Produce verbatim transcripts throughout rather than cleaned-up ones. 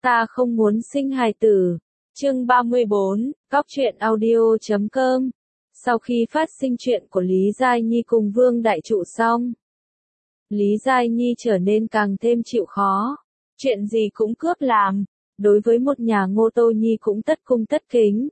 Ta không muốn sinh hài tử. Chương ba mươi bốn, Cóc truyện audio chấm com. Sau khi phát sinh chuyện của Lý Giai Nhi cùng Vương Đại Trụ xong, Lý Giai Nhi trở nên càng thêm chịu khó. Chuyện gì cũng cướp làm, đối với một nhà Ngô Tô Nhi cũng tất cung tất kính.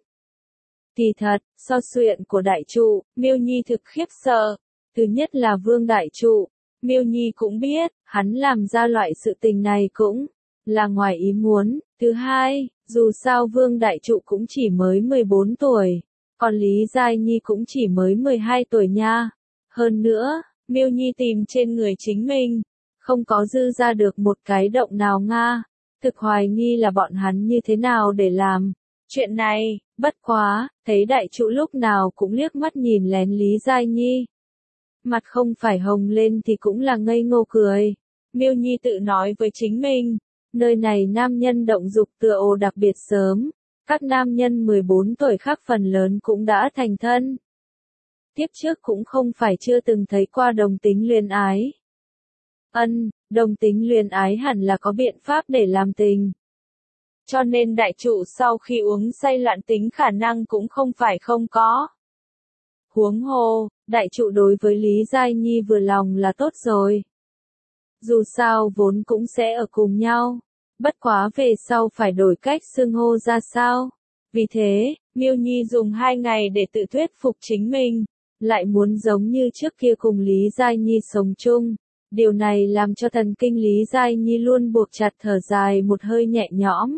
Kỳ thật, so chuyện của Đại Trụ, Miêu Nhi thực khiếp sợ. Thứ nhất là Vương Đại Trụ, Miêu Nhi cũng biết, hắn làm ra loại sự tình này cũng là ngoài ý muốn. Thứ hai, dù sao Vương Đại Trụ cũng chỉ mới mười bốn tuổi, còn Lý Giai Nhi cũng chỉ mới mười hai tuổi nha. Hơn nữa, Miêu Nhi tìm trên người chính mình, không có dư ra được một cái động nào nga. Thực hoài nghi là bọn hắn như thế nào để làm chuyện này. Bất quá, thấy Đại Trụ lúc nào cũng liếc mắt nhìn lén Lý Giai Nhi. Mặt không phải hồng lên thì cũng là ngây ngô cười. Miêu Nhi tự nói với chính mình, nơi này nam nhân động dục tựa hồ đặc biệt sớm. Các nam nhân mười bốn tuổi khác phần lớn cũng đã thành thân. Tiếp trước cũng không phải chưa từng thấy qua đồng tính luyến ái. Ân, đồng tính luyến ái hẳn là có biện pháp để làm tình. Cho nên Đại Trụ sau khi uống say loạn tính khả năng cũng không phải không có. Huống hồ, Đại Trụ đối với Lý Giai Nhi vừa lòng là tốt rồi. Dù sao vốn cũng sẽ ở cùng nhau. Bất quá về sau phải đổi cách xưng hô ra sao. Vì thế, Miêu Nhi dùng hai ngày để tự thuyết phục chính mình. Lại muốn giống như trước kia cùng Lý Giai Nhi sống chung. Điều này làm cho thần kinh Lý Giai Nhi luôn buộc chặt thở dài một hơi nhẹ nhõm.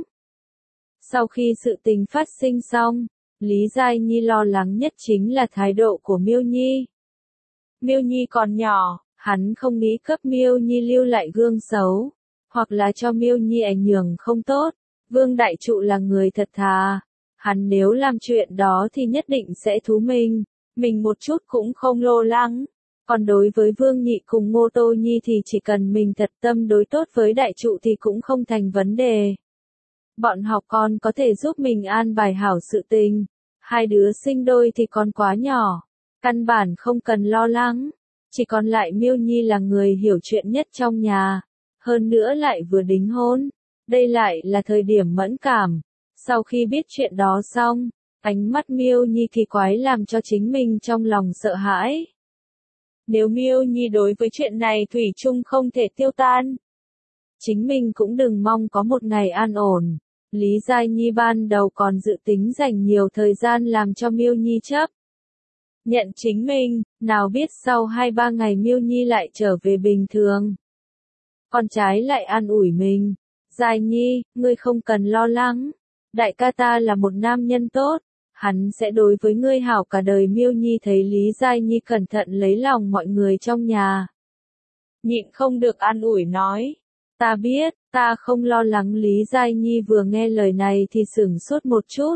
Sau khi sự tình phát sinh xong, Lý Giai Nhi lo lắng nhất chính là thái độ của Miêu Nhi. Miêu Nhi còn nhỏ, hắn không nghĩ cấp Miêu Nhi lưu lại gương xấu, hoặc là cho Miêu Nhi ảnh hưởng không tốt. Vương Đại Trụ là người thật thà, hắn nếu làm chuyện đó thì nhất định sẽ thú mình, mình một chút cũng không lo lắng. Còn đối với Vương Nhị cùng Ngô Tô Nhi thì chỉ cần mình thật tâm đối tốt với Đại Trụ thì cũng không thành vấn đề. Bọn học con có thể giúp mình an bài hảo sự tình. Hai đứa sinh đôi thì còn quá nhỏ, căn bản không cần lo lắng. Chỉ còn lại Miêu Nhi là người hiểu chuyện nhất trong nhà, hơn nữa lại vừa đính hôn. Đây lại là thời điểm mẫn cảm. Sau khi biết chuyện đó xong, ánh mắt Miêu Nhi kỳ quái làm cho chính mình trong lòng sợ hãi. Nếu Miêu Nhi đối với chuyện này thủy chung không thể tiêu tan, chính mình cũng đừng mong có một ngày an ổn. Lý Giai Nhi ban đầu còn dự tính dành nhiều thời gian làm cho Miêu Nhi chấp nhận chính mình, nào biết sau hai ba ngày Miêu Nhi lại trở về bình thường. Con trái lại an ủi mình, Giai Nhi, ngươi không cần lo lắng, đại ca ta là một nam nhân tốt, hắn sẽ đối với ngươi hảo cả đời. Miêu Nhi thấy Lý Giai Nhi cẩn thận lấy lòng mọi người trong nhà, nhịn không được an ủi nói, ta biết, ta không lo lắng. Lý Giai Nhi vừa nghe lời này thì sửng sốt một chút.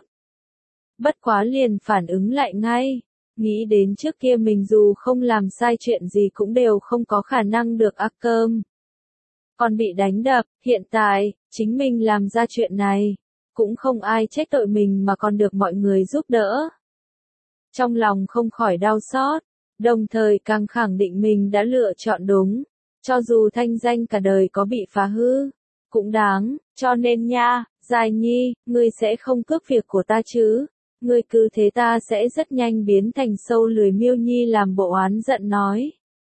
Bất quá liền phản ứng lại ngay, nghĩ đến trước kia mình dù không làm sai chuyện gì cũng đều không có khả năng được ăn cơm. Còn bị đánh đập, hiện tại, chính mình làm ra chuyện này, cũng không ai trách tội mình mà còn được mọi người giúp đỡ. Trong lòng không khỏi đau xót, đồng thời càng khẳng định mình đã lựa chọn đúng. Cho dù thanh danh cả đời có bị phá hư, cũng đáng. Cho nên nha, Giai Nhi, ngươi sẽ không cướp việc của ta chứ? Ngươi cứ thế ta sẽ rất nhanh biến thành sâu lười. Miêu Nhi làm bộ oán giận nói.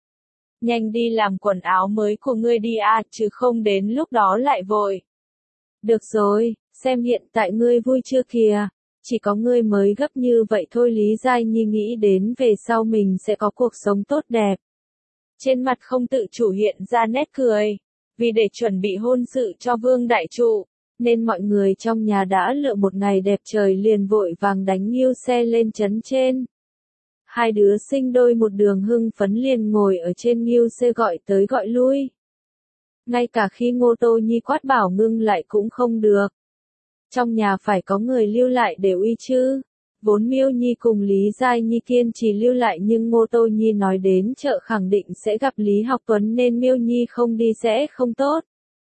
Nhanh đi làm quần áo mới của ngươi đi à, chứ không đến lúc đó lại vội. Được rồi, xem hiện tại ngươi vui chưa kìa, chỉ có ngươi mới gấp như vậy thôi. Lý Giai Nhi nghĩ đến về sau mình sẽ có cuộc sống tốt đẹp. Trên mặt không tự chủ hiện ra nét cười, vì để chuẩn bị hôn sự cho Vương Đại Trụ, nên mọi người trong nhà đã lựa một ngày đẹp trời liền vội vàng đánh nghiêu xe lên trấn trên. Hai đứa sinh đôi một đường hưng phấn liền ngồi ở trên nghiêu xe gọi tới gọi lui. Ngay cả khi Ngô Tô Nhi quát bảo ngưng lại cũng không được. Trong nhà phải có người lưu lại để uy chứ. Vốn Miêu Nhi cùng Lý Giai Nhi kiên trì lưu lại nhưng Ngô Tô Nhi nói đến chợ khẳng định sẽ gặp Lý Học Tuấn nên Miêu Nhi không đi sẽ không tốt.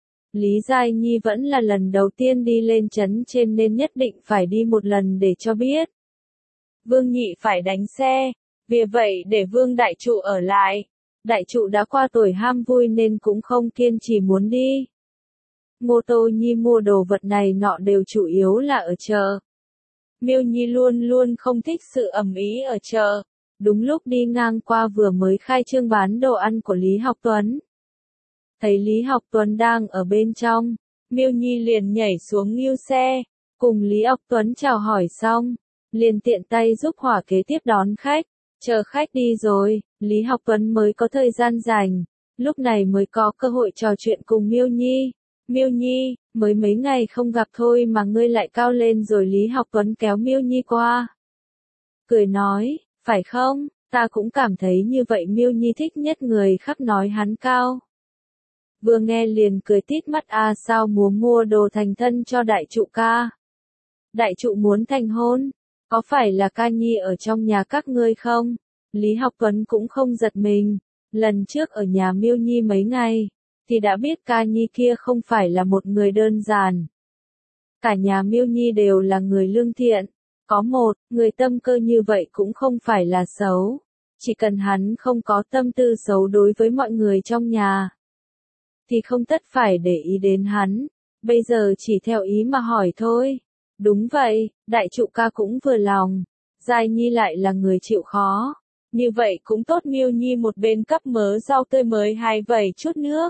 Lý Giai Nhi vẫn là lần đầu tiên đi lên trấn trên nên nhất định phải đi một lần để cho biết. Vương Nhị phải đánh xe, vì vậy để Vương Đại Trụ ở lại. Đại Trụ đã qua tuổi ham vui nên cũng không kiên trì muốn đi. Ngô Tô Nhi mua đồ vật này nọ đều chủ yếu là ở chợ. Miêu Nhi luôn luôn không thích sự ầm ĩ ở chợ. Đúng lúc đi ngang qua vừa mới khai trương bán đồ ăn của Lý Học Tuấn. Thấy Lý Học Tuấn đang ở bên trong, Miêu Nhi liền nhảy xuống ngưu xe, cùng Lý Học Tuấn chào hỏi xong, liền tiện tay giúp hỏa kế tiếp đón khách. Chờ khách đi rồi, Lý Học Tuấn mới có thời gian rảnh, lúc này mới có cơ hội trò chuyện cùng Miêu Nhi. Miêu Nhi, mới mấy ngày không gặp thôi mà ngươi lại cao lên rồi. Lý Học Tuấn kéo Miêu Nhi qua. Cười nói, phải không, ta cũng cảm thấy như vậy. Miêu Nhi thích nhất người khác nói hắn cao. Vừa nghe liền cười tít mắt, à sao muốn mua đồ thành thân cho đại trụ ca? Đại trụ muốn thành hôn, có phải là ca nhi ở trong nhà các ngươi không? Lý Học Tuấn cũng không giật mình, lần trước ở nhà Miêu Nhi mấy ngày, thì đã biết ca nhi kia không phải là một người đơn giản. Cả nhà Miêu Nhi đều là người lương thiện, có một, người tâm cơ như vậy cũng không phải là xấu, chỉ cần hắn không có tâm tư xấu đối với mọi người trong nhà, thì không tất phải để ý đến hắn, bây giờ chỉ theo ý mà hỏi thôi. Đúng vậy, đại trụ ca cũng vừa lòng, Giai Nhi lại là người chịu khó, như vậy cũng tốt. Miêu Nhi một bên cắp mớ rau tươi mới hai vẩy chút nước,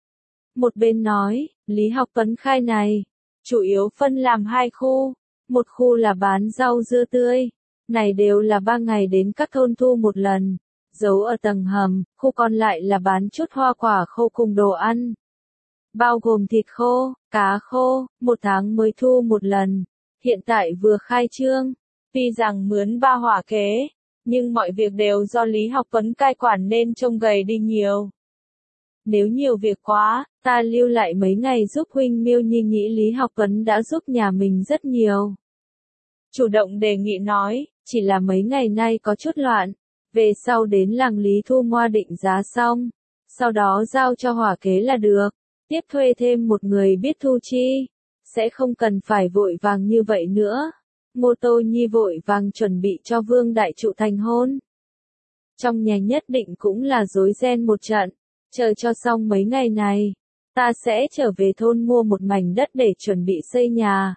một bên nói, Lý Học Tuấn khai này, chủ yếu phân làm hai khu, một khu là bán rau dưa tươi, này đều là ba ngày đến các thôn thu một lần, giấu ở tầng hầm, khu còn lại là bán chút hoa quả khô cùng đồ ăn, bao gồm thịt khô, cá khô, một tháng mới thu một lần, hiện tại vừa khai trương, tuy rằng mướn ba hỏa kế, nhưng mọi việc đều do Lý Học Tuấn cai quản nên trông gầy đi nhiều. Nếu nhiều việc quá, ta lưu lại mấy ngày giúp huynh. Miêu Nhi nghĩ Lý Học Tuấn đã giúp nhà mình rất nhiều. Chủ động đề nghị nói, chỉ là mấy ngày nay có chút loạn, về sau đến làng Lý thu mua định giá xong, sau đó giao cho hỏa kế là được, tiếp thuê thêm một người biết thu chi, sẽ không cần phải vội vàng như vậy nữa. Ngô Tô Nhi vội vàng chuẩn bị cho Vương đại trụ thành hôn. Trong nhà nhất định cũng là rối ren một trận. Chờ cho xong mấy ngày này, ta sẽ trở về thôn mua một mảnh đất để chuẩn bị xây nhà.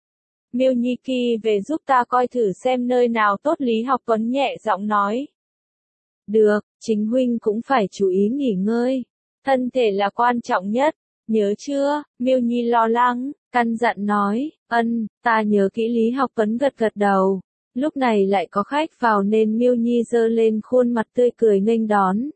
Miêu Nhi kỳ về giúp ta coi thử xem nơi nào tốt. Lý Học Tuấn nhẹ giọng nói. Được, chính huynh cũng phải chú ý nghỉ ngơi. Thân thể là quan trọng nhất, nhớ chưa? Miêu Nhi lo lắng, căn dặn nói, ân, ta nhớ kỹ. Lý Học Tuấn gật gật đầu. Lúc này lại có khách vào nên Miêu Nhi giơ lên khuôn mặt tươi cười nghênh đón.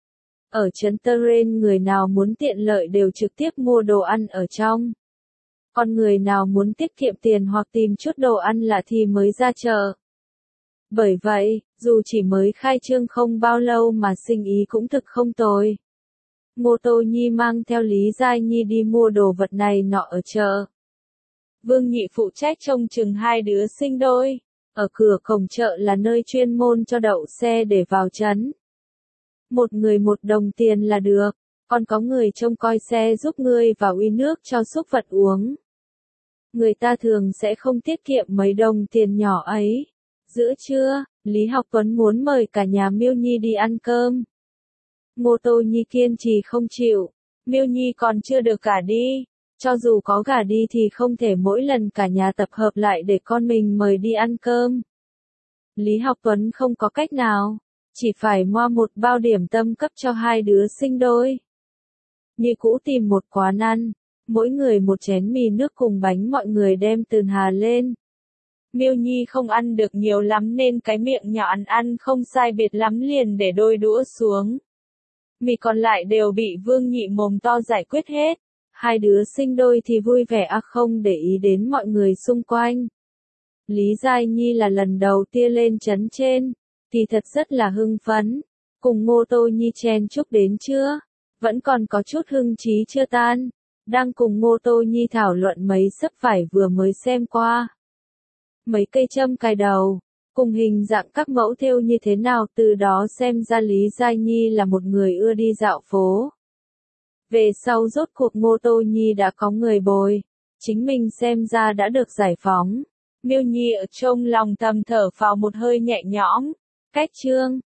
Ở trấn Teren người nào muốn tiện lợi đều trực tiếp mua đồ ăn ở trong. Còn người nào muốn tiết kiệm tiền hoặc tìm chút đồ ăn lạ thì mới ra chợ. Bởi vậy, dù chỉ mới khai trương không bao lâu mà sinh ý cũng thực không tồi. Ngô Tô Nhi mang theo Lý Giai Nhi đi mua đồ vật này nọ ở chợ. Vương Nhị phụ trách trông chừng hai đứa sinh đôi. Ở cửa cổng chợ là nơi chuyên môn cho đậu xe để vào trấn. Một người một đồng tiền là được, còn có người trông coi xe giúp ngươi vào uy nước cho súc vật uống. Người ta thường sẽ không tiết kiệm mấy đồng tiền nhỏ ấy. Giữa trưa, Lý Học Tuấn muốn mời cả nhà Miêu Nhi đi ăn cơm. Ngô Tô Nhi kiên trì không chịu, Miêu Nhi còn chưa được gả đi, cho dù có gả đi thì không thể mỗi lần cả nhà tập hợp lại để con mình mời đi ăn cơm. Lý Học Tuấn không có cách nào, chỉ phải mua một bao điểm tâm cấp cho hai đứa sinh đôi. Như cũ tìm một quán ăn, mỗi người một chén mì nước cùng bánh, mọi người đem từ hà lên. Miêu Nhi không ăn được nhiều lắm nên cái miệng nhỏ ăn ăn không sai biệt lắm liền để đôi đũa xuống. Mì còn lại đều bị Vương Nhị mồm to giải quyết hết. Hai đứa sinh đôi thì vui vẻ à không để ý đến mọi người xung quanh. Lý Giai Nhi là lần đầu tiên lên trấn trên, thì thật rất là hưng phấn. Cùng Ngô Tô Nhi chen chúc đến trưa, vẫn còn có chút hưng trí chưa tan. Đang cùng Ngô Tô Nhi thảo luận mấy sấp vải vừa mới xem qua. Mấy cây châm cài đầu, cùng hình dạng các mẫu thêu như thế nào, từ đó xem ra Lý Giai Nhi là một người ưa đi dạo phố. Về sau rốt cuộc Ngô Tô Nhi đã có người bồi, chính mình xem ra đã được giải phóng. Miêu Nhi ở trong lòng thầm thở phào một hơi nhẹ nhõm. Cách chương